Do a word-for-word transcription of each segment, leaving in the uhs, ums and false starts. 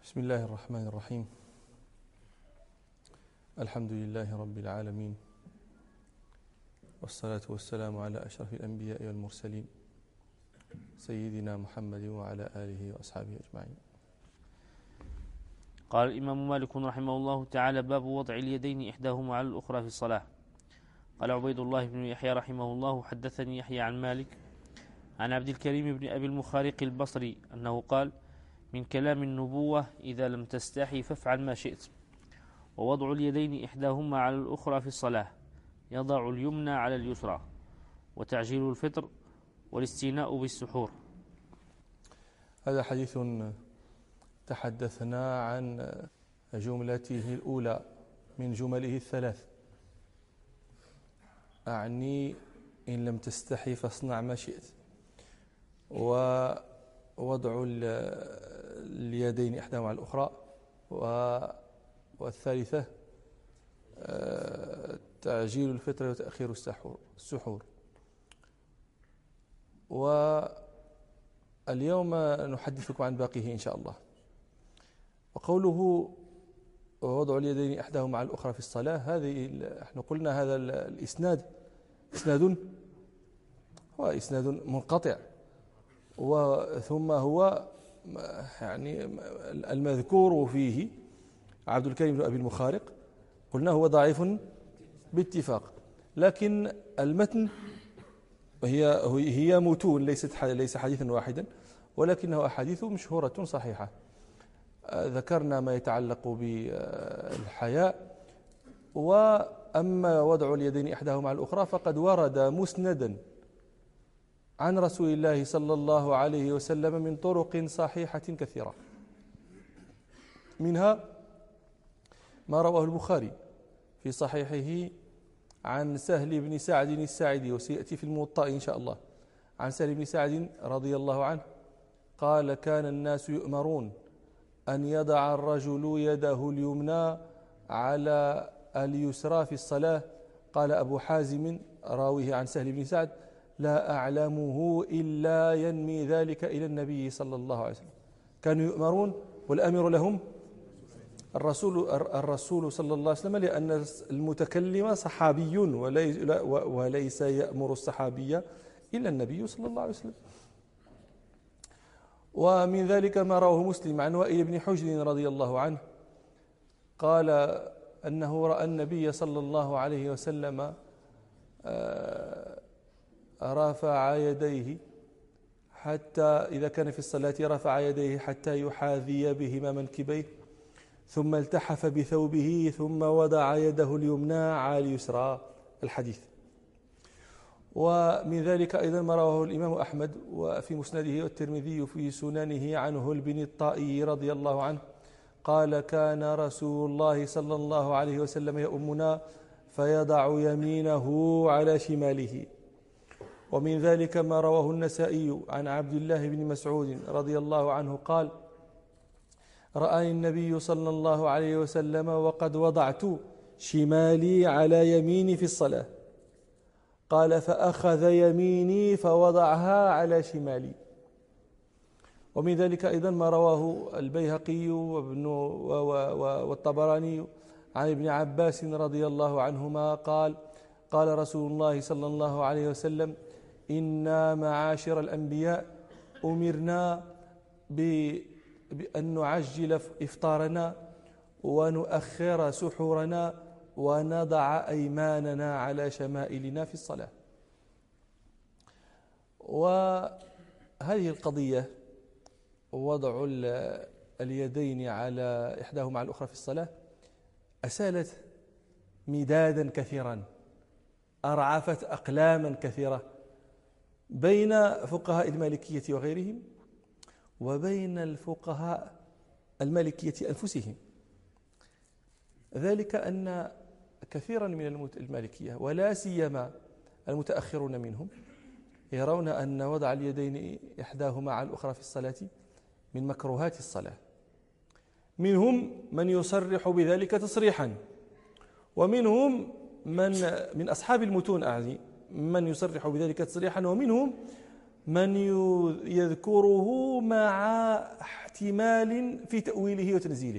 بسم الله الرحمن الرحيم. الحمد لله رب العالمين، والصلاة والسلام على أشرف الأنبياء والمرسلين سيدنا محمد وعلى آله وأصحابه أجمعين. قال الإمام مالك رحمه الله تعالى: باب وضع اليدين إحداهما على الأخرى في الصلاة. قال عبيد الله بن يحيى رحمه الله: حدثني يحيى عن مالك عن عبد الكريم بن أبي المخارق البصري أنه قال: من كلام النبوة إذا لم تستحي فافعل ما شئت. ووضع اليدين إحداهما على الأخرى في الصلاة، يضع اليمنى على اليسرى، وتعجيل الفطر، والاستيناء بالسحور. هذا حديث تحدثنا عن جملته الأولى من جمله الثلاث، أعني إن لم تستحي فاصنع ما شئت. ووضع اليدين إحداهما على الأخرى، والثالثة تعجيل الفطر وتأخير السحور. واليوم نحدثكم عن باقيه إن شاء الله. وقوله ووضع اليدين إحداهما على الأخرى في الصلاة، هذه نحن قلنا هذا الإسناد إسناد هو إسناد منقطع، وثم هو يعني المذكور فيه عبد الكريم بن أبي المخارق، قلنا هو ضعيف باتفاق، لكن المتن هي هي متون، ليست ليس حديثا واحدا، ولكنه أحاديث مشهورة صحيحة. ذكرنا ما يتعلق بالحياء، وأما وضع اليدين إحداهما على الأخرى فقد ورد مسندا عن رسول الله صلى الله عليه وسلم من طرق صحيحة كثيرة، منها ما رواه البخاري في صحيحه عن سهل بن سعد الساعدي، وسيأتي في الموطأ إن شاء الله، عن سهل بن سعد رضي الله عنه قال: كان الناس يؤمرون أن يضع الرجل يده اليمنى على اليسرى في الصلاة. قال أبو حازم راويه عن سهل بن سعد: لا أعلمه إلا ينمي ذلك إلى النبي صلى الله عليه وسلم. كانوا يؤمرون، والأمر لهم الرسول الرسول صلى الله عليه وسلم، لأن المتكلم صحابي وليس يأمر الصحابي إلا النبي صلى الله عليه وسلم. ومن ذلك ما رواه مسلم عن وائل بن حجر رضي الله عنه قال أنه رأى النبي صلى الله عليه وسلم رفع يديه حتى إذا كان في الصلاة رفع يديه حتى يحاذي بهما منكبيه، ثم التحف بثوبه، ثم وضع يده اليمنى على اليسرى. الحديث. ومن ذلك أيضا ما رواه الإمام أحمد وفي مسنده، والترمذي في سننه عن هل بن الطائي رضي الله عنه قال: كان رسول الله صلى الله عليه وسلم يؤمنا فيضع يمينه على شماله. ومن ذلك ما رواه النسائي عن عبد الله بن مسعود رضي الله عنه قال: رآني النبي صلى الله عليه وسلم وقد وضعت شمالي على يميني في الصلاة. قال: فأخذ يميني فوضعها على شمالي. ومن ذلك أيضا ما رواه البيهقي وابن والطبراني عن ابن عباس رضي الله عنهما قال: قال رسول الله صلى الله عليه وسلم: إنا معاشر الأنبياء أمرنا بأن نعجل إفطارنا ونؤخر سحورنا ونضع أيماننا على شمائلنا في الصلاة. وهذه القضية، وضع اليدين على إحداهما على الأخرى في الصلاة، أسالت مدادا كثيرا، أرعفت أقلاما كثيرة بين فقهاء المالكية وغيرهم، وبين الفقهاء المالكية أنفسهم. ذلك أن كثيرا من المالكية ولا سيما المتأخرون منهم يرون أن وضع اليدين إحداهما على الأخرى في الصلاة من مكروهات الصلاة. منهم من يصرح بذلك تصريحا، ومنهم من من أصحاب المتون أعني من يصرح بذلك تصريحا، ومنهم من يذكره مع احتمال في تأويله وتنزيله.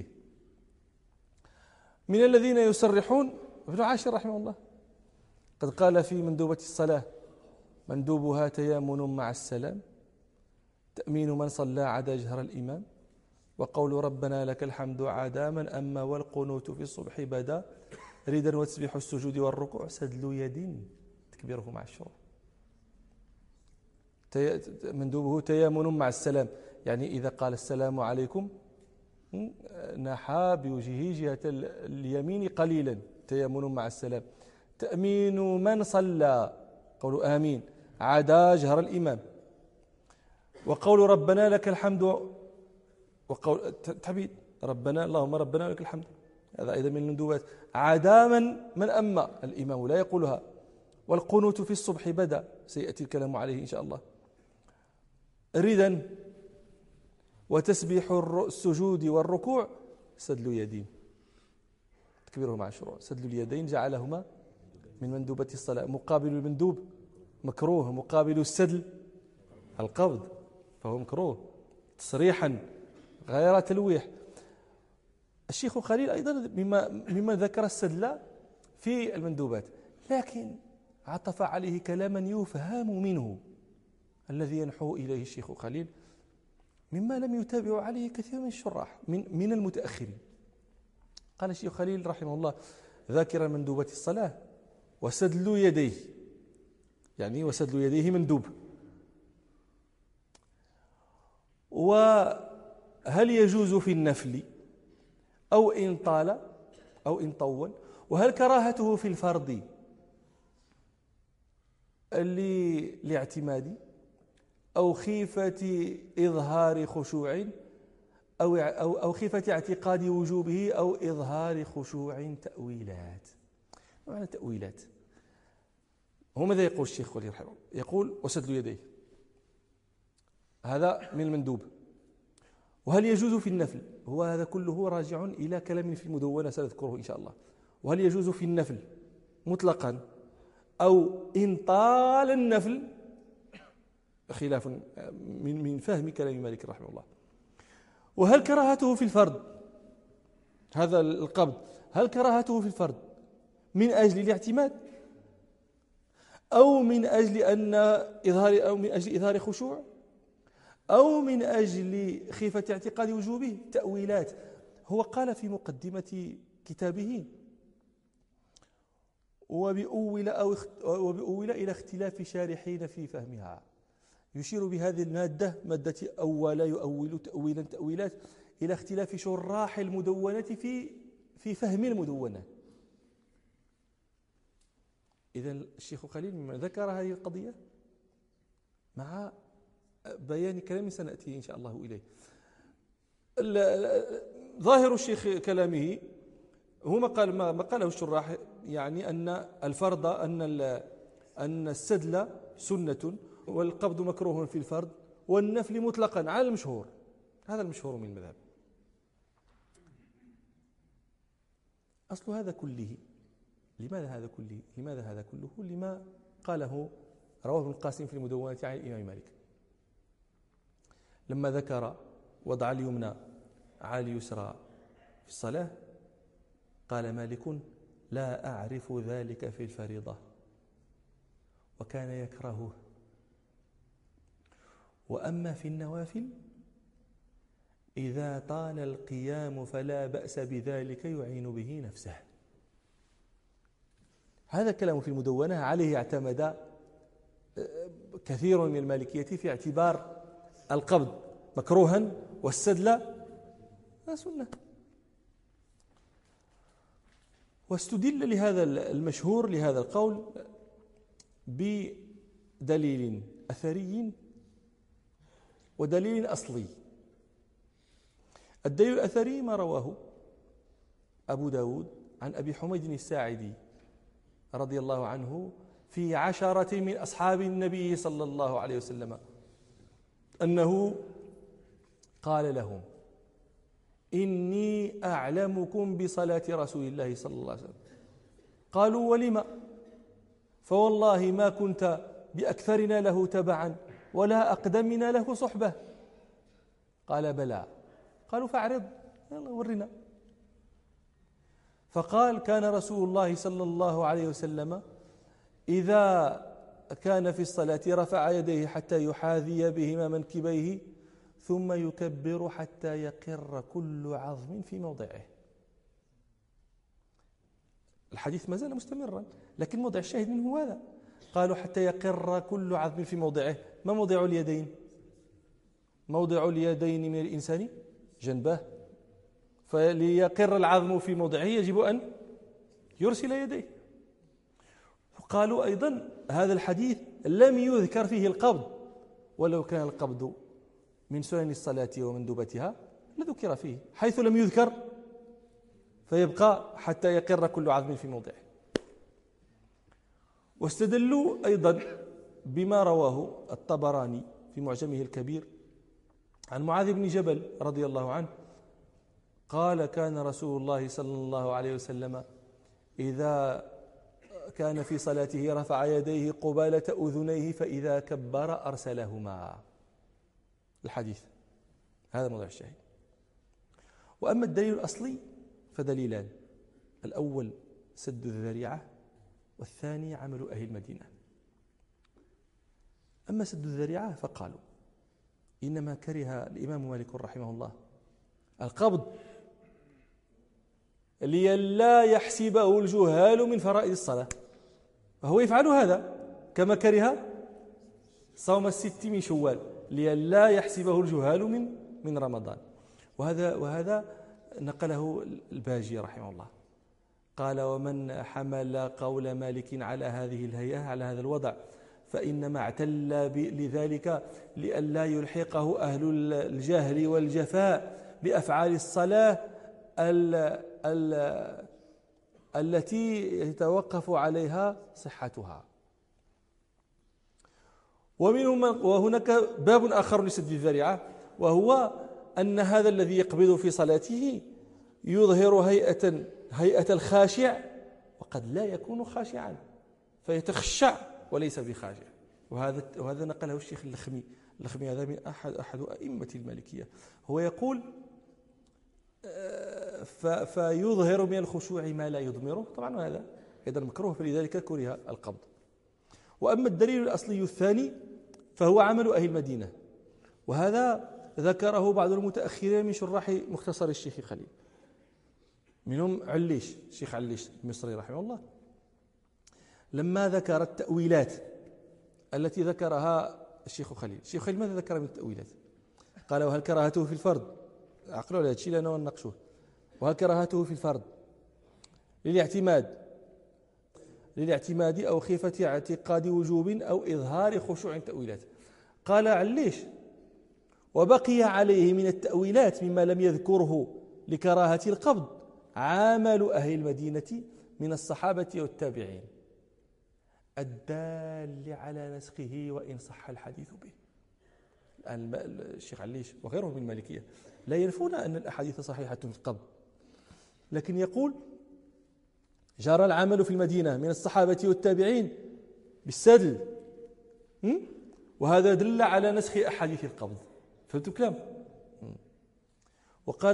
من الذين يصرحون ابن عاشر رحمه الله قد قال في مندوبة الصلاة: مندوبها تيامن مع السلام، تأمين من صلى عدا جهر الإمام، وقول ربنا لك الحمد عدا من أما، والقنوت في الصبح بدا، ردا وتسبيح السجود والركوع، سدل يد تكبيره مع الشروع. مندوبه تيامن مع السلام، يعني إذا قال السلام عليكم نحى بوجهه جهة اليمين قليلا، تيامن مع السلام. تأمين من صلى، قول آمين، عدا جهر الإمام، وقول ربنا لك الحمد، وقول تعبيد ربنا اللهم ربنا لك الحمد، هذا أيضا من المندوبات، عدا من من أما الإمام لا يقولها. والقنوت في الصبح بدا، سيأتي الكلام عليه إن شاء الله. ردا وتسبيح السجود والركوع، سدل يدين تكبيره مع الشروع. سدل اليدين جعلهما من مندوبة الصلاة. مقابل المندوب مكروه، مقابل السدل القبض فهو مكروه تصريحا غير تلويح. الشيخ خليل أيضا مما مما ذكر السدل في المندوبات، لكن عطف عليه كلاما يفهم منه الذي ينحو إليه الشيخ خليل، مما لم يتابع عليه كثير من الشراح من من المتأخرين. قال الشيخ خليل رحمه الله ذاكرا مندوبة الصلاة: وسدل يديه، يعني وسدل يديه مندوب. وهل يجوز في النفل أو إن طال أو إن طول؟ وهل كراهته في الفرض لاعتماد أو خيفة إظهار خشوع أو أو أو خيفة اعتقاد وجوبه أو إظهار خشوع؟ تأويلات. معنى تأويلات هو ماذا يقول الشيخ ولي رحمه؟ يقول: وسدل يديه هذا من المندوب. وهل يجوز في النفل؟ هو هذا كله راجع إلى كلام في المدونة سنذكره إن شاء الله. وهل يجوز في النفل مطلقا أو إن طال النفل؟ خلاف من من فهم كلام مالك رحمه الله. وهل كراهته في الفرض، هذا القبض، هل كراهته في الفرض من أجل الاعتماد أو من أجل أن إظهار أو من أجل إظهار خشوع أو من أجل خيفة اعتقاد وجوبه؟ تأويلات. هو قال في مقدمة كتابه: وبأول أو وبأول إلى اختلاف شارحين في فهمها، يشير بهذه المادة مادة أول يؤول تأويلا تأويلات إلى اختلاف شراح المدونة في في فهم المدونة. إذن الشيخ خليل مما ذكر هذه القضية مع بيان كلام سنأتي إن شاء الله إليه. ظاهر الشيخ كلامه هو ما قال ما قاله الشراح، يعني أن الفرض أن أن السدل سنة والقبض مكروه في الفرض والنفل مطلقا على المشهور. هذا المشهور من المذهب. أصل هذا كله، لماذا هذا كله لماذا هذا كله لما قاله رواه ابن القاسم في المدونة عن الإمام مالك لما ذكر وضع اليمنى على اليسرى في الصلاة. قال مالك: لا أعرف ذلك في الفريضة، وكان يكرهه. وأما في النوافل إذا طال القيام فلا بأس بذلك يعين به نفسه. هذا الكلام في المدونة عليه اعتمد كثير من المالكية في اعتبار القبض مكروها والسدل سنة. واستدل لهذا المشهور لهذا القول بدليل أثري ودليل أصلي. الدليل الأثري ما رواه أبو داود عن أبي حميد الساعدي رضي الله عنه في عشرة من أصحاب النبي صلى الله عليه وسلم أنه قال لهم: إني أعلمكم بصلاة رسول الله صلى الله عليه وسلم. قالوا: ولما؟ فوالله ما كنت بأكثرنا له تبعا ولا أقدمنا له صحبة؟ قال بلى. قالوا فاعرض، يلا ورنا. فقال كان رسول الله صلى الله عليه وسلم إذا كان في الصلاة رفع يديه حتى يحاذي بهما منكبيه ثم يكبر حتى يقر كل عظم في موضعه. الحديث ما زال مستمرا، لكن موضع الشاهد منه هذا. قالوا حتى يقر كل عظم في موضعه. ما موضع اليدين؟ موضع اليدين من الإنسان جنبه، فليقر العظم في موضعه يجب أن يرسل يديه. قالوا أيضا هذا الحديث لم يذكر فيه القبض، ولو كان القبض من سنن الصلاة ومندوبتها لذكر فيه، حيث لم يذكر فيبقى حتى يقر كل عظم في موضعه. واستدلوا أيضا بما رواه الطبراني في معجمه الكبير عن معاذ بن جبل رضي الله عنه قال كان رسول الله صلى الله عليه وسلم إذا كان في صلاته رفع يديه قبالة أذنيه فإذا كبر أرسلهما. الحديث هذا موضع الشاهد. وأما الدليل الأصلي فدليلان: الأول سد الذريعة، والثاني عمل أهل المدينة. أما سد الذريعة فقالوا إنما كره الإمام مالك رحمه الله القبض لئلا يحسبه الجهال من فرائض الصلاة، فهو يفعل هذا كما كره صوم الست من شوال لئلا يحسبه الجهال من من رمضان. وهذا وهذا نقله الباجي رحمه الله، قال: ومن حمل قول مالك على هذه الهيئة، على هذا الوضع، فإنما اعتل لذلك لئلا يلحقه أهل الجهل والجفاء بأفعال الصلاة ال ال التي يتوقف عليها صحتها. ومنهم وهناك باب آخر لسد الذريعة، وهو أن هذا الذي يقبض في صلاته يظهر هيئة هيئة الخاشع وقد لا يكون خاشعا، فيتخشع وليس بخاشع. وهذا وهذا نقله الشيخ اللخمي. اللخمي هذا من أحد أحد أئمة المالكية. هو يقول فيظهر من الخشوع ما لا يضمره، طبعا هذا أيضا مكروه، فلذلك كره القبض. وأما الدليل الأصلي الثاني فهو عمل أهل المدينة، وهذا ذكره بعض المتأخرين من شراح مختصر الشيخ خليل، منهم عليش، الشيخ عليش المصري رحمه الله، لما ذكر التأويلات التي ذكرها الشيخ خليل. الشيخ خليل ماذا ذكر من التأويلات؟ قال: وهل كراهته في الفرض؟ عقلوا على هذا الشيء لأنه نناقشوه. وهل كراهته في الفرض للاعتماد للاعتماد أو خيفة اعتقاد وجوب أو إظهار خشوع؟ تأويلات. قال عليش: وبقي عليه من التأويلات مما لم يذكره لكراهة القبض عمل أهل المدينة من الصحابة والتابعين الدال على نسخه وإن صح الحديث به. الآن الشيخ عليش وغيره من المالكية لا ينفون أن الأحاديث صحيحة في القبض، لكن يقول جرى العمل في المدينة من الصحابة والتابعين بالسدل، وهذا دل على نسخ أحاديث القبض. فهمتوا الكلام؟ وقال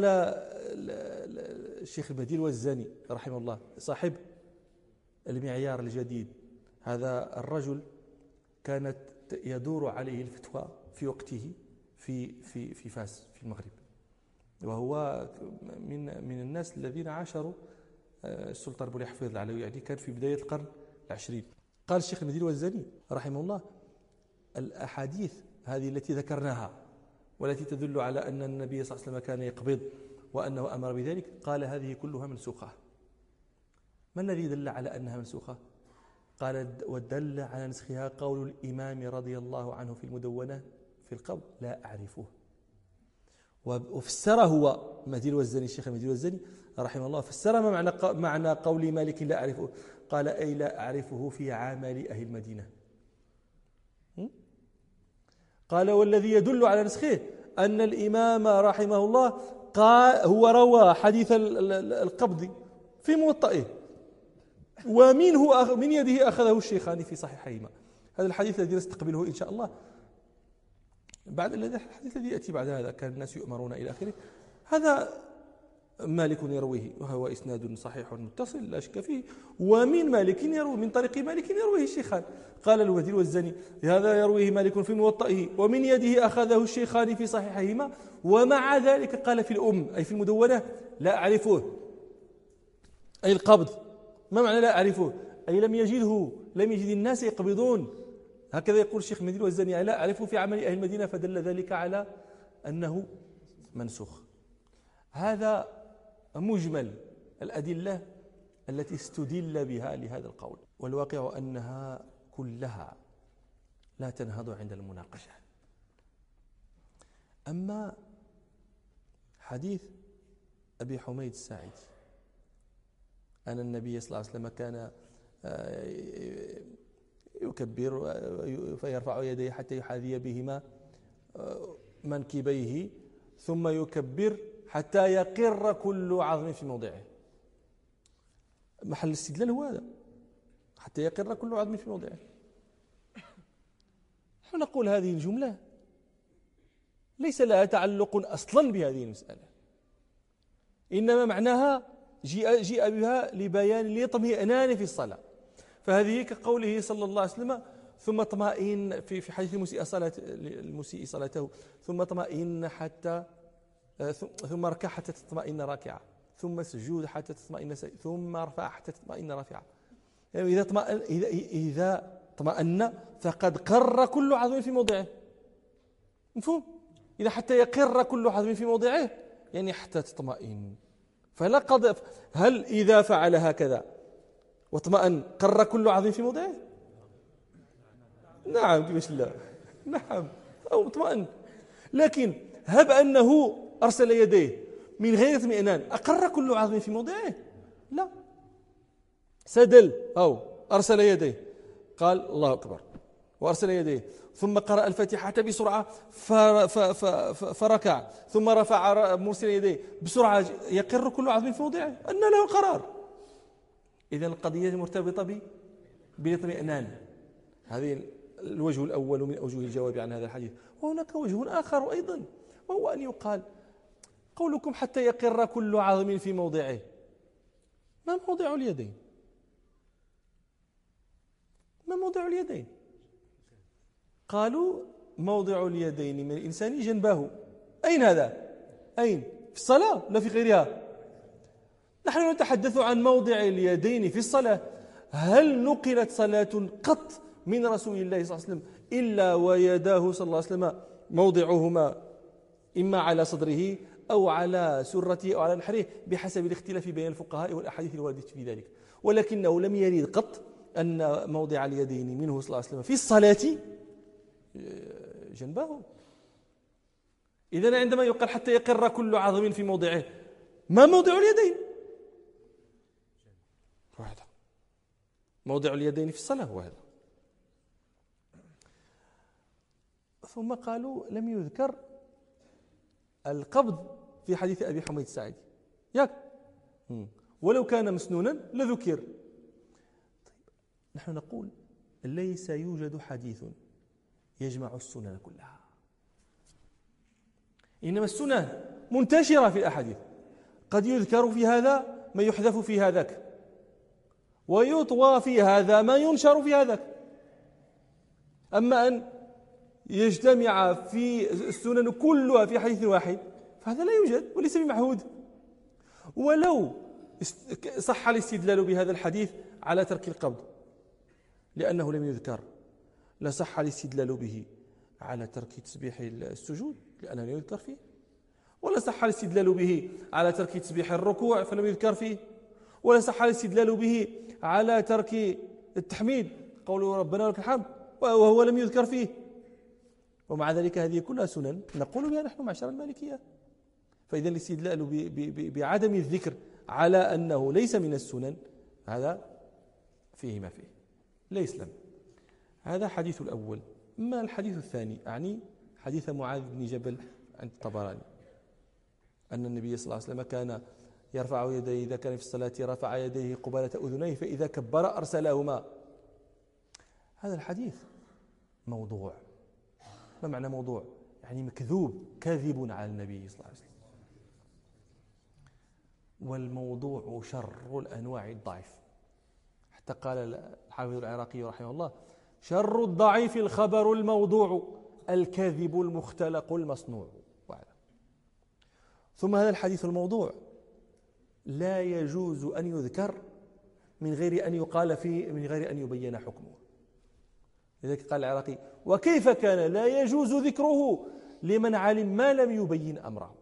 الشيخ البديل والزاني رحمه الله صاحب المعيار الجديد، هذا الرجل كانت يدور عليه الفتوى في وقته في في في فاس في المغرب، وهو من من الناس الذين عاشروا السلطان بولي حفيظ العلوي، يعني كان في بداية القرن العشرين. قال الشيخ البديل والزاني رحمه الله: الأحاديث هذه التي ذكرناها والتي تدل على أن النبي صلى الله عليه وسلم كان يقبض وأنه أمر بذلك، قال هذه كلها منسوخة. ما الذي دل على أنها منسوخة؟ قال: ودل على نسخها قول الإمام رضي الله عنه في المدونة في القبض لا أعرفه. وفسر هو مهدي والزني، الشيخ مهدي والزني رحمه الله، فسر ما معنى معنى قول مالك لا أعرفه، قال: أي لا أعرفه في عمل أهل المدينة. قال: والذي يدل على نسخه أن الإمام رحمه الله قال هو روى حديث القبض في موطئه، ومنه من يده أخذه الشيخان في صحيحيهما. هذا الحديث الذي نستقبله إن شاء الله بعد الحديث الذي يأتي بعد هذا كان الناس يؤمرون إلى آخره، هذا مالك يرويه وهو إسناد صحيح متصل لا شك فيه. ومن مالك يروي من طريق مالك يرويه الشيخان. قال الوزير والزني هذا يرويه مالك في موطئه ومن يده أخذه الشيخان في صحيحهما، ومع ذلك قال في الأم أي في المدونة لا أعرفه، أي القبض. ما معنى لا أعرفه؟ أي لم يجده، لم يجد الناس يقبضون. هكذا يقول الشيخ المديني والزني لا أعرفه في عمل أهل المدينة، فدل ذلك على أنه منسوخ. هذا مجمل الأدلة التي استدل بها لهذا القول، والواقع أنها كلها لا تنهض عند المناقشة. أما حديث أبي حميد الساعدي أن النبي صلى الله عليه وسلم كان يكبر فيرفع يديه حتى يحاذي بهما منكبيه ثم يكبر حتى يقر كل عظم في موضعه. محل الاستدلال هو هذا، حتى يقر كل عظم في موضعه. نحن نقول هذه الجملة ليس لها تعلق أصلا بهذه المسألة، إنما معناها جيء, جيء بها لبيان الاطمئنان في الصلاة. فهذه كقوله صلى الله عليه وسلم ثم اطمئن في في حديث المسيء صلاة المسيء صلاته ثم اطمئن حتى ثم اركع حتى تطمئن راكعة، ثم سجود حتى تطمئن سجد، ثم ارفع حتى تطمئن رافعة. يعني إذا اطمئن إذا إذا اطمئن فقد قر كل عظم في موضعه. مفهوم؟ إذا حتى يقر كل عظم في موضعه يعني حتى تطمئن. فلا قد هل إذا فعل هكذا واطمئن قر كل عظم في موضعه؟ نعم كيفاش لا؟ نعم أو اطمئن. لكن هب أنه أرسل يديه من غير اطمئنان أقر كل عظم في موضعه؟ لا، سدل أو أرسل يديه قال الله أكبر وأرسل يديه ثم قرأ الفاتحة بسرعة فركع ثم رفع مرسل يديه بسرعة، يقر كل عظم في موضعه أن له القرار. إذن القضية مرتبطة بالاطمئنان. هذه الوجه الأول من أوجه الجواب عن هذا الحديث. وهناك وجه آخر أيضا، وهو أن يقال قولكم حتى يقر كل عظم في موضعه، ما موضع اليدين؟ ما موضع اليدين؟ قالوا موضع اليدين من الإنسان جنبه. أين هذا؟ أين؟ في الصلاة لا في غيرها؟ نحن نتحدث عن موضع اليدين في الصلاة. هل نقلت صلاة قط من رسول الله صلى الله عليه وسلم إلا ويداه صلى الله عليه وسلم موضعهما إما على صدره أو على سرته أو على نحره بحسب الاختلاف بين الفقهاء والأحاديث الواردة في ذلك، ولكنه لم يرد قط أن موضع اليدين منه صلى الله عليه وسلم في الصلاة جنبه. إذن عندما يقال حتى يقر كل عظم في موضعه، ما موضع اليدين؟ واحد. موضع اليدين في الصلاة هو هذا. ثم قالوا لم يذكر القبض في حديث أبي حميد الساعدي، ياك ولو كان مسنونا لذكر. طيب نحن نقول ليس يوجد حديث يجمع السنن كلها، إنما السنن منتشرة في الأحاديث، قد يذكر في هذا ما يحذف في هذاك، ويطوى في هذا ما ينشر في هذاك. أما أن يجتمع في السنن كلها في حديث واحد فهذا لا يوجد وليس بمعهود. ولو صح الاستدلال بهذا الحديث على ترك القبض لأنه لم يذكر، لا صح الاستدلال به على ترك تسبيح السجود لأنه لم يذكر فيه، ولا صح الاستدلال به على ترك تسبيح الركوع فلم يذكر فيه، ولا صح الاستدلال به على ترك التحميد قوله ربنا ولك الحمد وهو لم يذكر فيه. ومع ذلك هذه كلها سنن نقول بها نحن معشر المالكية. فإذا الاستدلال بعدم الذكر على أنه ليس من السنن هذا فيه ما فيه لا يسلم. هذا حديث الأول. ما الحديث الثاني؟ أعني حديث معاذ بن جبل عند الطبراني أن النبي صلى الله عليه وسلم كان يرفع يديه إذا كان في الصلاة، رفع يديه قبالة أذنيه، فإذا كبر أرسلهما. هذا الحديث موضوع. ما معنى موضوع؟ يعني مكذوب، كاذب على النبي صلى الله عليه وسلم. والموضوع شر الأنواع الضعيف، حتى قال الحافظ العراقي رحمه الله: شر الضعيف الخبر الموضوع، الكاذب المختلق المصنوع. ثم هذا الحديث الموضوع لا يجوز أن يذكر من غير أن يقال فيه، من غير أن يبين حكمه. لذلك قال العراقي: وكيف كان لا يجوز ذكره لمن علم ما لم يبين أمره.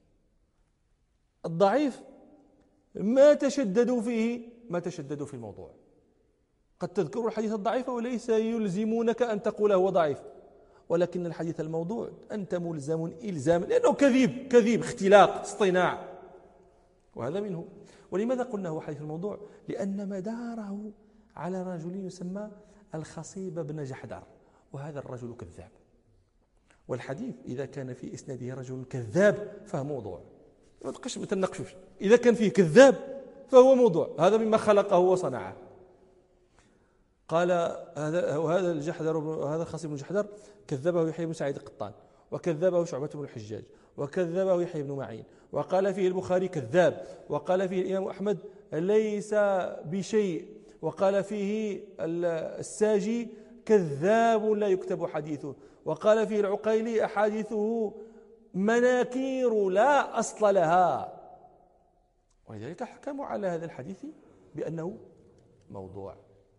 الضعيف ما تشددوا فيه ما تشددوا في الموضوع. قد تذكر الحديث الضعيف وليس يلزمونك أن تقول هو ضعيف، ولكن الحديث الموضوع أنت ملزم إلزام، لأنه كذب كذب اختلاق اصطناع، وهذا منه. ولماذا قلنا هو حديث الموضوع؟ لأن مداره على رجل يسمى الخصيب بن جحدر، وهذا الرجل كذاب. والحديث إذا كان في إسناده رجل كذاب فهو موضوع، ما تبقاش تناقشوش. إذا كان فيه كذاب فهو موضوع، هذا مما خلقه وصنعه. قال هذا وهذا الجحدر وهذا الخصيب بن جحدر كذبه يحيى بن سعيد القطان، وكذبه شعبة بن الحجاج، وكذبه يحيى بن معين، وقال فيه البخاري كذاب، وقال فيه الإمام أحمد ليس بشيء، وقال فيه الساجي كذاب لا يكتب حديثه، وقال فيه العقيلي أحاديثه مناكير لا أصل لها. ولذلك حكموا على هذا الحديث بأنه موضوع.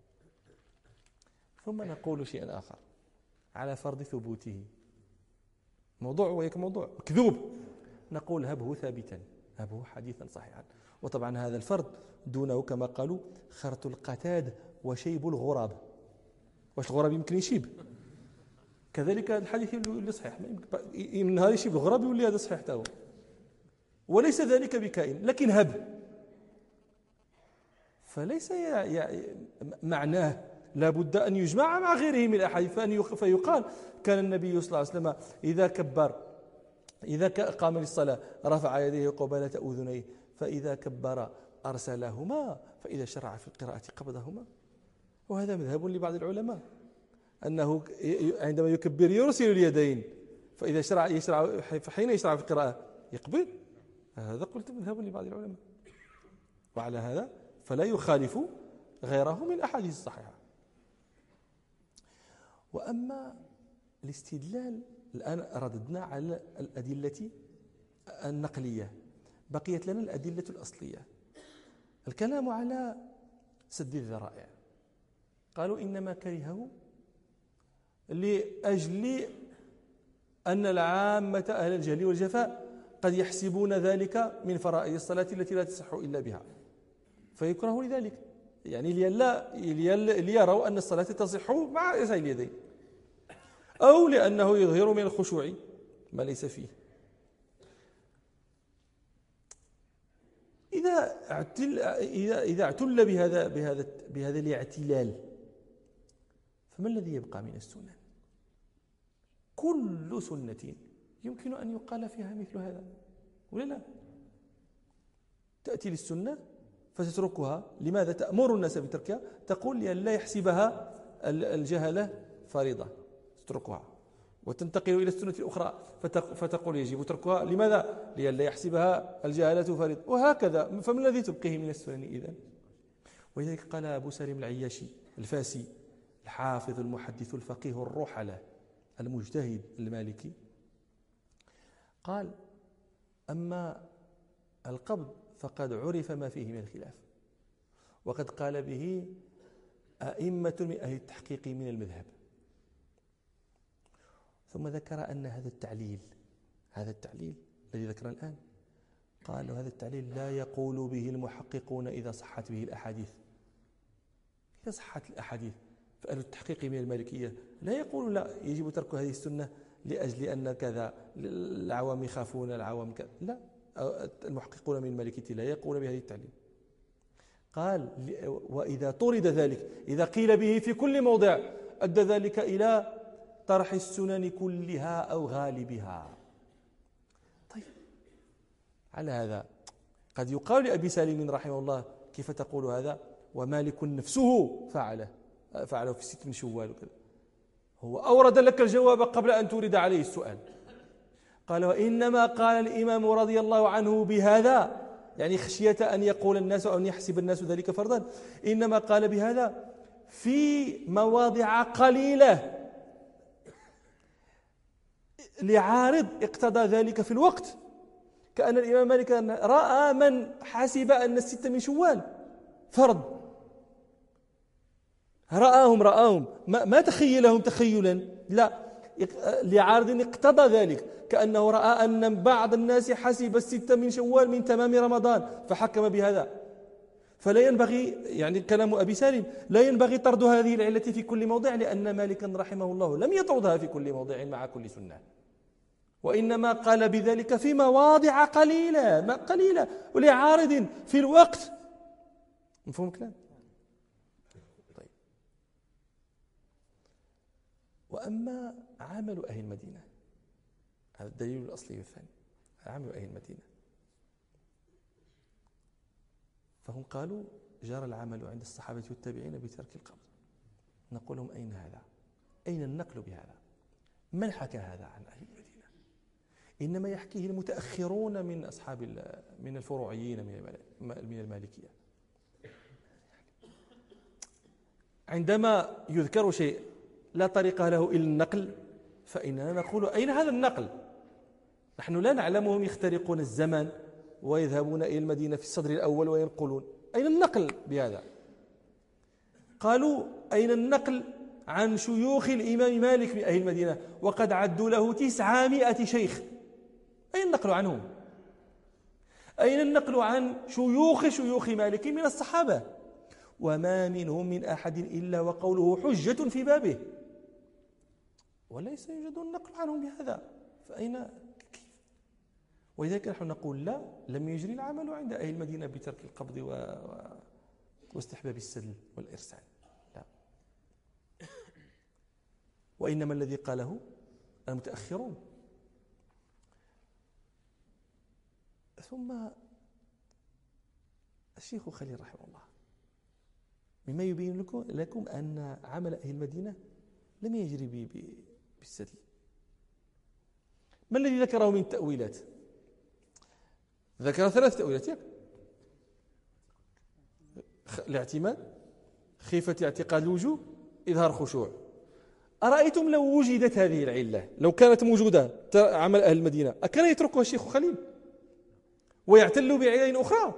ثم نقول شيئا آخر على فرض ثبوته، موضوع ويك موضوع كذوب، نقول هبه ثابتا، هبه حديثا صحيحا. وطبعا هذا الفرض دونه كما قالوا خرط القتاد وشيب الغراب. واش الغراب يمكن يشيب؟ كذلك الحديث اللي صحيح من نهار يشيب الغراب يولي هذا صحيح تاهو، وليس ذلك بكائن، لكن هب. فليس يا يا معناه لابد أن يجمع مع غيره من الأحاديث، فيقال كان النبي صلى الله عليه وسلم إذا كبر إذا قام للصلاة رفع يديه قبالة أذنيه، فإذا كبر أرسلهما، فإذا شرع في القراءة قبضهما. وهذا مذهب لبعض العلماء أنه عندما يكبر يرسل اليدين، فإذا شرع يشرع حين يشرع في القراءة يقبض. هذا قلت مذهب لبعض العلماء، وعلى هذا فلا يخالف غيره من الأحاديث الصحيحة. وأما الاستدلال الآن رددنا على الأدلة النقلية، بقيت لنا الأدلة الأصلية. الكلام على سد الذرائع، قالوا إنما كرهه لأجل أن العامة أهل الجهل والجفاء قد يحسبون ذلك من فرائض الصلاة التي لا تصح إلا بها، فيكره لذلك، يعني ليروا أن الصلاة تصح مع رفع اليدين، أو لأنه يظهر من الخشوع ما ليس فيه. إذا اعتل إذا إذا اعتل بهذا بهذا بهذا الاعتلال، فما الذي يبقى من السنن؟ كل سنة يمكن أن يقال فيها مثل هذا ولا لا؟ تأتي للسنة فتتركها، لماذا تأمر الناس بتركها؟ تقول لئلا يحسبها الجهلة فريضة، تتركها وتنتقل إلى السنة الأخرى فتقول يجب تركها، لماذا؟ لئلا يحسبها الجهلة فريضة، وهكذا. فما الذي تبقيه من السنن إذن؟ ولذلك قال أبو سالم العياشي الفاسي الحافظ المحدث الفقيه الرحلة المجتهد المالكي، قال: أما القبض فقد عرف ما فيه من الخلاف، وقد قال به أئمة من أهل التحقيق من المذهب. ثم ذكر أن هذا التعليل هذا التعليل الذي ذكرنا الآن، قال هذا التعليل لا يقول به المحققون إذا صحت به الأحاديث. إذا صحت الأحاديث فأهل التحقيق من المالكية لا يقول لا يجب ترك هذه السنة لأجل أن كذا العوام يخافون العوام كذا، لا، المحققون من المالكية لا يقول بهذه التعليل. قال: وإذا طرد ذلك، إذا قيل به في كل موضع، أدى ذلك إلى طرح السنن كلها أو غالبها. طيب، على هذا قد يقال لأبي سالم رحمه الله: كيف تقول هذا ومالك نفسه فعله فعله في ست من شوال وكذا؟ هو أورد لك الجواب قبل أن تورد عليه السؤال. قال وإنما قال الإمام رضي الله عنه بهذا، يعني خشية أن يقول الناس أو أن يحسب الناس ذلك فرضا، إنما قال بهذا في مواضع قليلة لعارض اقتضى ذلك في الوقت، كأن الإمام مالك رأى من حسب أن الستة من شوال فرض، رآهم رآهم ما, ما تخيلهم تخيلا، لا، لعارض اقتضى ذلك، كأنه رأى أن بعض الناس حسب الستة من شوال من تمام رمضان فحكم بهذا. فلا ينبغي، يعني كلام أبي سالم، لا ينبغي طرد هذه العلة في كل موضع، لأن مالكا رحمه الله لم يطردها في كل موضع مع كل سنة، وإنما قال بذلك في مواضع قليلة ما قليلة ولعارض في الوقت. مفهوم الكلام؟ طيب. وأما عمل أهل المدينة، هذا الدليل الأصلي الثاني، عمل أهل المدينة، فهم قالوا جرى العمل عند الصحابة والتابعين بترك القبض. نقول لهم أين هذا؟ أين النقل بهذا؟ من حكى هذا عن أهل المدينة؟ إنما يحكيه المتأخرون من أصحاب من الفروعيين من المالكية. عندما يذكر شيء لا طريق له إلا النقل، فإننا نقول أين هذا النقل؟ نحن لا نعلمهم يخترقون الزمن ويذهبون إلى المدينة في الصدر الأول وينقلون، أين النقل بهذا؟ قالوا أين النقل عن شيوخ الإمام مالك من أهل المدينة، وقد عدوا له تسعمائة شيخ، أين النقل عنهم؟ أين النقل عن شيوخ شيوخ مالك من الصحابة؟ وما منهم من أحد إلا وقوله حجة في بابه، وليس يوجد النقل عنهم بهذا، فأين كيف؟ ولذلك نحن نقول لا، لم يجري العمل عند أهل المدينة بترك القبض و... و... واستحباب السدل والإرسال، لا، وإنما الذي قاله المتأخرون. ثم الشيخ خليل رحمه الله مما يبين لكم, لكم أن عمل أهل المدينة لم يجري بالسدل. ما الذي ذكره من تأويلات؟ ذكر ثلاث تأويلات: الاعتماد، خيفة اعتقاد الوجوب، إظهار خشوع. أرأيتم لو وجدت هذه العلة، لو كانت موجودة عمل أهل المدينة، أكان يتركها الشيخ خليل ويعتل بعلل أخرى؟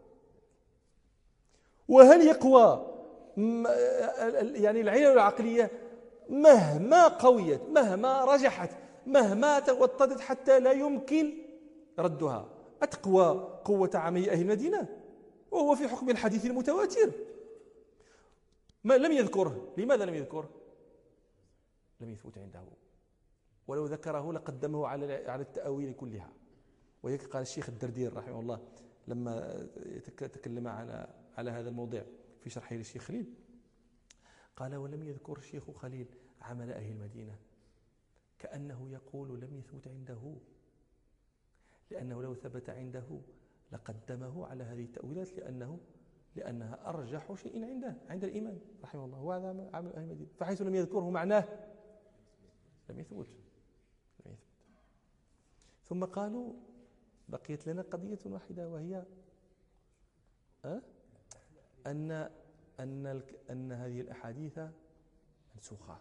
وهل يقوى يعني العلل العقلية مهما قويت، مهما رجحت، مهما توطدت حتى لا يمكن ردها، أتقوى قوة عمل أهل المدينة؟ وهو في حكم الحديث المتواتر ما لم يذكره. لماذا لم يذكره؟ لم يثبت عنده، ولو ذكره لقدمه على على التأويل كلها. وهيك قال الشيخ الدردير رحمه الله لما تكلم على على هذا الموضوع في شرحه للشيخ خليل، قال: ولم يذكر الشيخ خليل عمل أهل المدينة، كأنه يقول لم يثبت عنده، لأنه لو ثبت عنده لقدمه على هذه التأويلات، لأنه لأنها أرجح شيء عنده عند الإمام رحمه الله، وهذا عمل أهل المدينة. فحيث لم يذكره معناه لم يثبت. لم يثبت. ثم قالوا: بقيت لنا قضية واحدة، وهي أه؟ أن أن أن هذه الأحاديث منسوخة.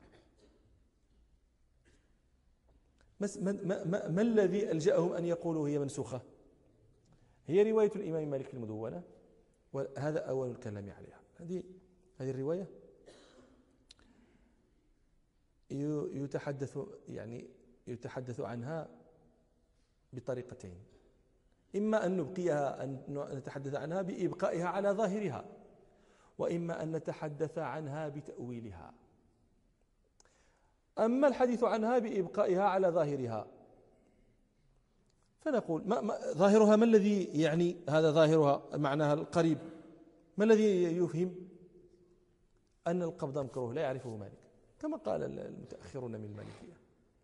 ما, ما, ما, ما الذي ألجأهم أن يقولوا هي منسوخة؟ هي رواية الإمام مالك المدونة، وهذا أول الكلام عليها. هذه هذه الرواية يتحدث يعني يتحدث عنها بطريقتين: إما أن نبقيها أن نتحدث عنها بإبقائها على ظاهرها، وإما أن نتحدث عنها بتأويلها. أما الحديث عنها بإبقائها على ظاهرها فنقول ما ما ظاهرها ما الذي يعني هذا ظاهرها معناها القريب، ما الذي يفهم؟ أن القبض مكروه لا يعرفه مالك، كما قال المتأخرون من المالكية،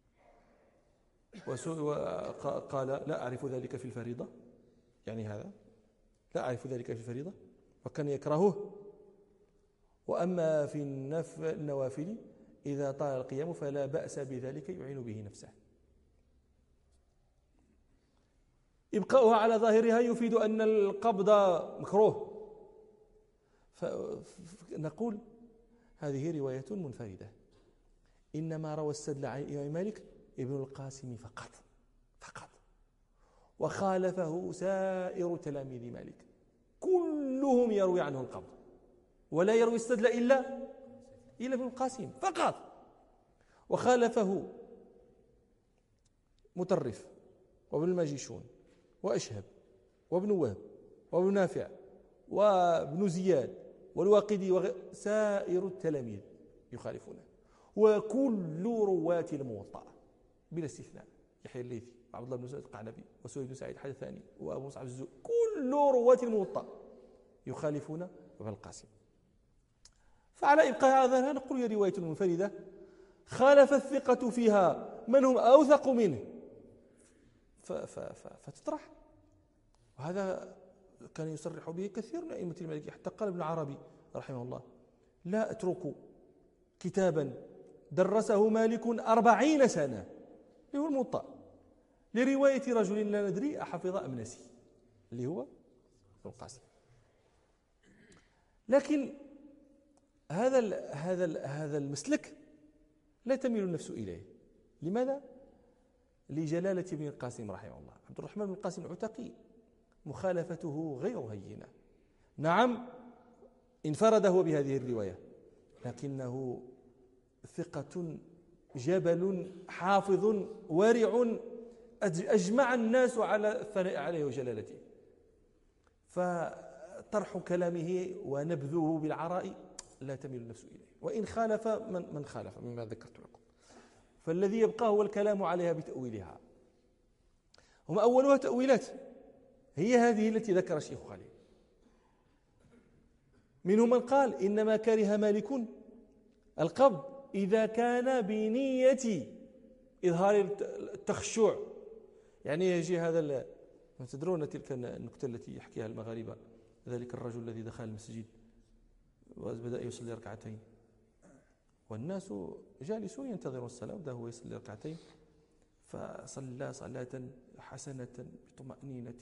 وقال: لا أعرف ذلك في الفريضة، يعني هذا لا أعرف ذلك في الفريضة، وكان يكرهه. وأما في النوافل إذا طال القيام فلا بأس بذلك يعين به نفسه. إبقاؤها على ظاهرها يفيد أن القبض مكروه، فنقول هذه رواية منفردة، إنما روى السدل عن الإمام مالك ابن القاسم فقط فقط، وخالفه سائر تلاميذ مالك كلهم يروي عنه القبض، ولا يروي السدل إلا إلا ابن القاسم فقط، وخالفه مطرف وابن الماجشون وأشهب وابن وهب وابن نافع وابن زياد والواقدي وسائر التلاميذ يخالفونه، وكل رواة الموطأ بلا استثناء، يحيى الليثي وعبد الله بن سعيد القعنبي وسويد بن سعيد الحدثاني وأبو مصعب الزهري، كل رواة الموطأ يخالفون ابن القاسم. فعلى إبقاء هذا نقول هي رواية منفردة خالف الثقة فيها من هم أوثق منه فتطرح، وهذا كان يصرح به كثير من أئمة المالكية، حتى قال ابن عربي رحمه الله: لا أترك كتابا درسه مالك أربعين سنة، اللي هو الموطأ، لرواية رجل لا ندري أحفظ أم نسي، اللي هو ابن القاسم. لكن هذا ال هذا ال هذا المسلك لا تميل النفس إليه. لماذا؟ لجلالة ابن القاسم رحمه الله. عبد الرحمن بن القاسم العتقي مخالفته غير هينة، نعم انفرد هو بهذه الرواية، لكنه ثقة جبل حافظ ورع أجمع الناس على الثناء عليه وجلالته، فطرح كلامه ونبذه بالعراء لا تميل النفس إليه، وإن خالف من, من خالف مما ذكرت لكم، فالذي يبقى هو الكلام عليها بتأويلها. هم أولها تأويلات هي هذه التي ذكر الشيخ خليل، منهم من قال إنما كره مالك القبض إذا كان بنية إظهار التخشع، يعني يجي هذا، تدرون تلك النكتة التي يحكيها المغاربة، ذلك الرجل الذي دخل المسجد وبدأ يصلي ركعتين والناس جالسون ينتظرون الصلاة، وده هو يصلي ركعتين، فصلى صلاة حسنة بطمأنينة،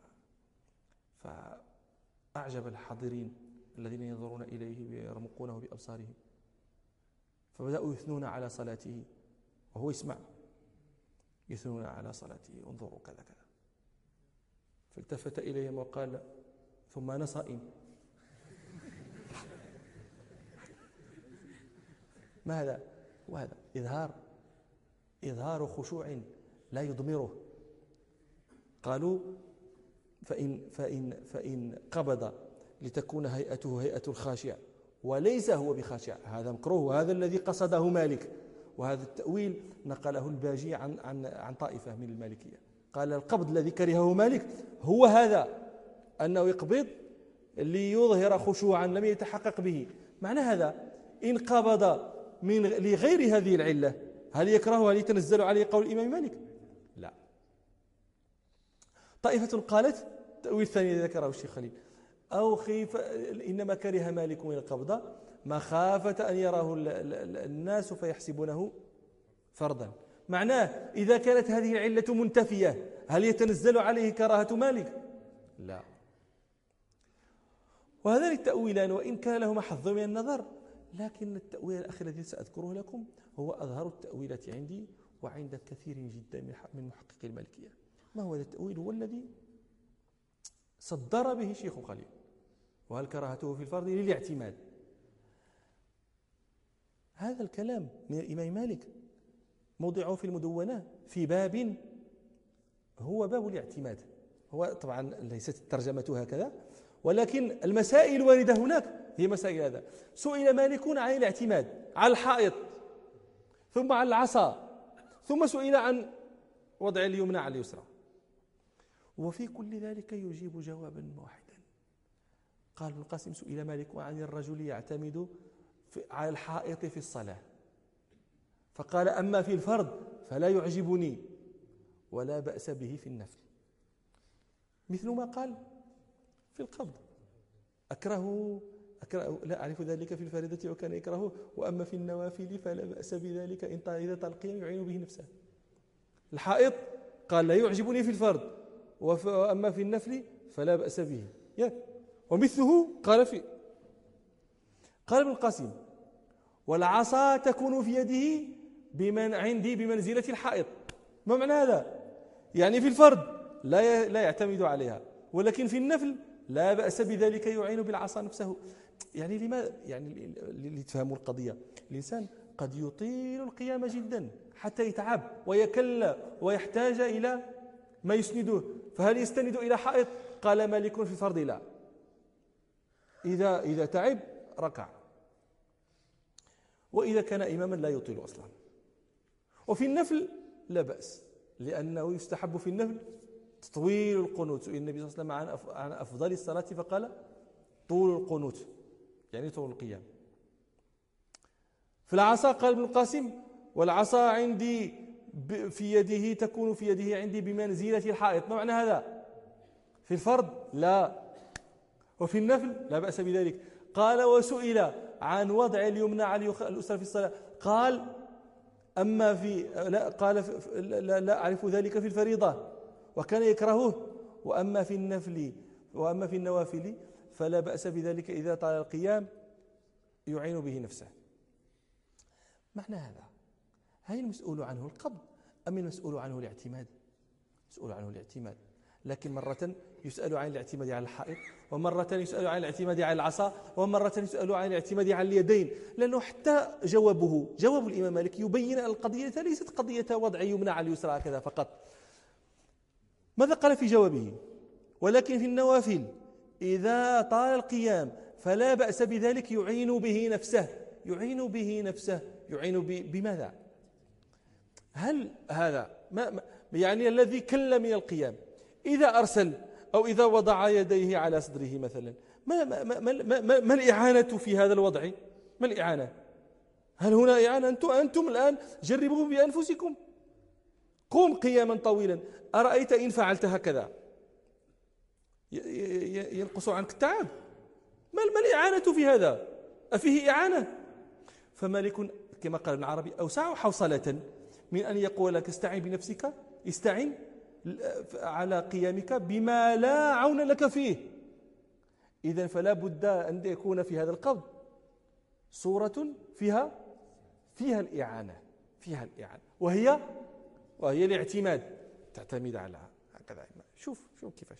فأعجب الحاضرين الذين ينظرون إليه ويرمقونه بأبصارهم، فبدأوا يثنون على صلاته وهو يسمع، يثنون على صلاته، انظروا كذا كذا، فالتفت إليهم وقال: ثم أنا صائم. ما هذا؟ وهذا إظهار إظهار خشوع لا يضمره. قالوا: فإن, فإن, فإن قبض لتكون هيئته هيئة الخاشع وليس هو بخاشع هذا مكروه، وهذا الذي قصده مالك، وهذا التأويل نقله الباجي عن, عن, عن طائفة من المالكية، قال القبض الذي كرهه مالك هو هذا، أنه يقبض ليظهر خشوعا لم يتحقق به. معنى هذا إن قبض من لغير هذه العلة هل يكرهه؟ هل يتنزل عليه قول الإمام مالك؟ لا. طائفة قالت التأويل الثاني الذي ذكره الشيخ خليل: أو خيف إنما كره مالك من القبضة مخافة أن يراه الناس فيحسبونه فرضا. معناه إذا كانت هذه العلة منتفية هل يتنزل عليه كراهة مالك؟ لا. وهذان التأويلان وإن كان لهما حظ من النظر، لكن التأويل الأخير الذي سأذكره لكم هو أظهر التأويلات عندي وعند كثير جدا من محققي المالكية. ما هو هذا التأويل؟ هو الذي صدر به شيخ خليل: وهل كراهته في الفرض للاعتماد. هذا الكلام من الإمام مالك موضعه في المدونة في باب هو باب الاعتماد. هو طبعا ليست الترجمة هكذا، ولكن المسائل الواردة هناك هي مسائل هذا. سئل مالك عن الاعتماد على الحائط، ثم عن العصا، ثم سئل عن وضع اليمنى على اليسرى، وفي كل ذلك يجيب جوابا واحدا. قال ابن القاسم: سئل مالك عن الرجل يعتمد على الحائط في الصلاة، فقال: أما في الفرض فلا يعجبني ولا بأس به في النفل، مثل ما قال في القبض: أكره, أكره لا أعرف ذلك في الفريضة وكان يكرهه، وأما في النوافل فلا بأس بذلك إن إذا طال القيام يعين به نفسه. الحائط قال: لا يعجبني في الفرض وأما في النفل فلا بأس به. ومثله قال في قال ابن القاسم: والعصا تكون في يده بمن عندي بمنزلة الحائط. ما معنى هذا؟ يعني في الفرد لا لا يعتمد عليها، ولكن في النفل لا بأس بذلك، يعين بالعصا نفسه. يعني لماذا؟ يعني لتفهموا القضية، الإنسان قد يطيل القيام جدا حتى يتعب ويكل ويحتاج إلى ما يسنده، فهل يستند إلى حائط؟ قال مالك في الفرض لا، إذا إذا تعب ركع، وإذا كان إماما لا يطيل أصلا. وفي النفل لا بأس، لأنه يستحب في النفل تطويل القنوت. النبي صلى الله عليه وسلم عن أفضل الصلاة فقال: طول القنوت، يعني طول القيام. في العصا قال ابن القاسم: والعصا عندي في يده تكون في يده عندي بمنزلة الحائط. ما معنى هذا؟ في الفرض لا، وفي النفل لا بأس بذلك. قال: وسئل عن وضع اليمنى على اليسرى في الصلاة، قال: أما في لا قال لا, لا أعرف ذلك في الفريضة وكان يكرهه، وأما في النفل وأما في النوافل فلا بأس بذلك إذا طال القيام يعين به نفسه. معنى هذا: هل المسؤول عنه القبض أم المسؤول عنه الاعتماد؟ مسؤول عنه الاعتماد، لكن مرة يسأل عن الاعتماد على الحائط، ومرة يسأل عن الاعتماد على العصا، ومرة يسأل عن الاعتماد على اليدين، لأنه حتى جوابه جواب الإمام مالك يبين أن القضية ليست قضية وضع يمنى على اليسرى هكذا فقط. ماذا قال في جوابه؟ ولكن في النوافل إذا طال القيام فلا بأس بذلك، يعين به نفسه. يعين به نفسه يعين بماذا؟ هل هذا ما ما يعني الذي كل من القيام إذا أرسل أو إذا وضع يديه على صدره مثلا، ما, ما, ما, ما, ما, ما الإعانة في هذا الوضع؟ ما الإعانة؟ هل هنا إعانة؟ أنتم, أنتم الآن جربوه بأنفسكم. قم قياما طويلا، أرأيت إن فعلت هكذا ينقص عنك التعب؟ ما الإعانة في هذا؟ أفيه إعانة؟ فمالك كما قال ابن عربي: أوسع حوصلة من أن يقول لك استعن بنفسك، استعن على قيامك بما لا عون لك فيه. إذن فلا بد أن يكون في هذا القبض صورة فيها فيها الإعانة فيها الإعانة وهي وهي الاعتماد، تعتمد على هكذا. شوف شوف كيفاش.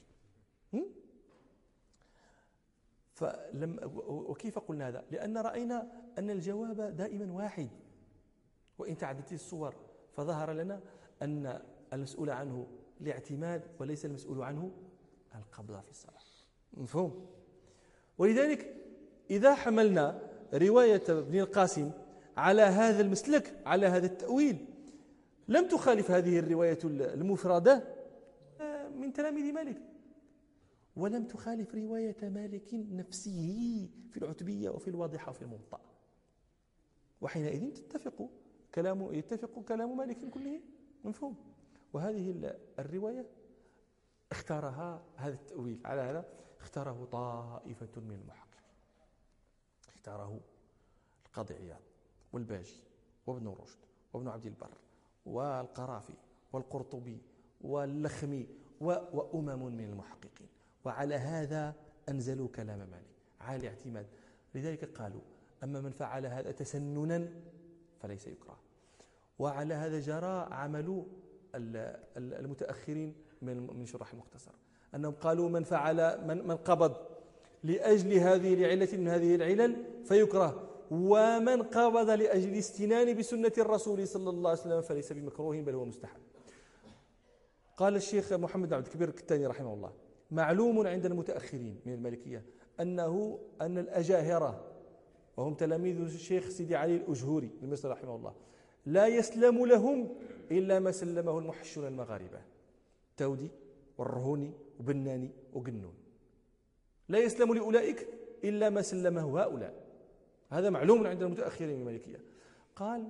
فلم وكيف قلنا هذا؟ لأن رأينا أن الجواب دائما واحد، وإن تعددت الصور فظهر لنا أن المسؤول عنه الاعتماد وليس المسؤول عنه القبضة في الصلاة. مفهوم؟ ولذلك إذا حملنا رواية ابن القاسم على هذا المسلك، على هذا التأويل، لم تخالف هذه الرواية المفردة من تلاميذ مالك، ولم تخالف رواية مالك نفسه في العتبية وفي الواضحة وفي الموطأ، وحينئذ تتفق كلام يتفق كلام مالك كله. مفهوم؟ وهذه الرواية اختارها، هذا التأويل على هذا اختاره طائفة من المحققين، اختاره القاضي عياض والباجي وابن رشد وابن عبد البر والقرافي والقرطبي واللخمي وأمم من المحققين، وعلى هذا أنزلوا كلام مالك على الاعتماد. لذلك قالوا: أما من فعل هذا تسننا فليس يكره. وعلى هذا جرى عمل المتأخرين من شرح المختصر، أنهم قالوا: من فعل من, من قبض لأجل هذه العلة من هذه العلل فيكره، ومن قبض لأجل استنان بسنة الرسول صلى الله عليه وسلم فليس بمكروه بل هو مستحب. قال الشيخ محمد عبد الكبير الكتاني رحمه الله: معلوم عند المتأخرين من المالكية أنه أن الأجاهرة وهم تلاميذ الشيخ سيدي علي الأجهوري المصري رحمه الله لا يسلم لهم إلا ما سلمه المحشون المغاربة، تودي والرهوني وبناني وقنون، لا يسلم لأولئك إلا ما سلمه هؤلاء. هذا معلوم عند المتأخرين من المالكية. قال: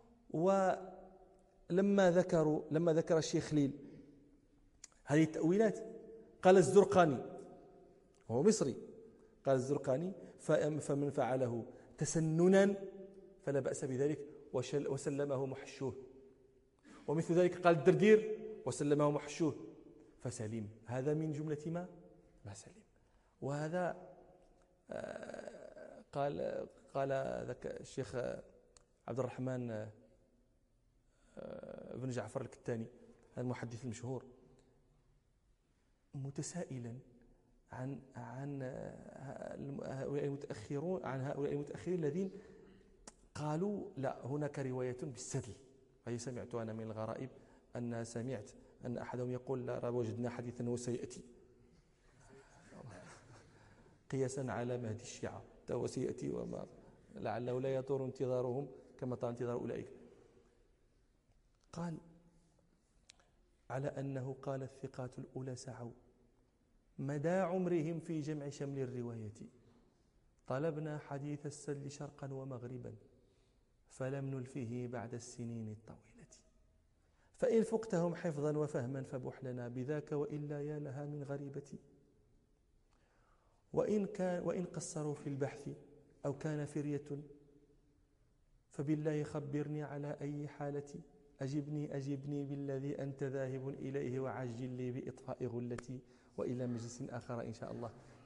ولما ذكروا لما ذكر الشيخ خليل هذه التأويلات قال الزرقاني وهو مصري، قال الزرقاني: فمن فعله تسننا فلا بأس بذلك وسلمه محشوه. ومثل ذلك قال الدردير وسلمه محشوه. فسلم. هذا من جملة ما ما سلم. وهذا قال قال ذاك الشيخ عبد الرحمن بن جعفر الكتاني المحدث المشهور متسائلا عن عن هؤلاء المتأخرون عن هؤلاء المتأخرين الذين قالوا لا هناك رواية بالسدل. هي سمعت أنا من الغرائب أن سمعت أن أحدهم يقول لا وجدنا حديثا وسيأتي قياسا على مهدي الشيعة وسيأتي وما لعله لا يطور انتظارهم كما طال انتظار أولئك. قال على أنه قال الثقات الأولى سعوا مدى عمرهم في جمع شمل الرواية، طلبنا حديث السدل شرقا ومغربا فلم نلفه بعد السنين الطويلة، فإن فقتهم حفظا وفهما فبح لنا بذاك وإلا يا لها من غريبة. وإن, كان وإن قصروا في البحث أو كان فرية فبالله خبرني على أي حالة، أجبني أجبني بالذي أنت ذاهب إليه وعجل لي بإطفاء غلتي. وإلى مجلس آخر إن شاء الله.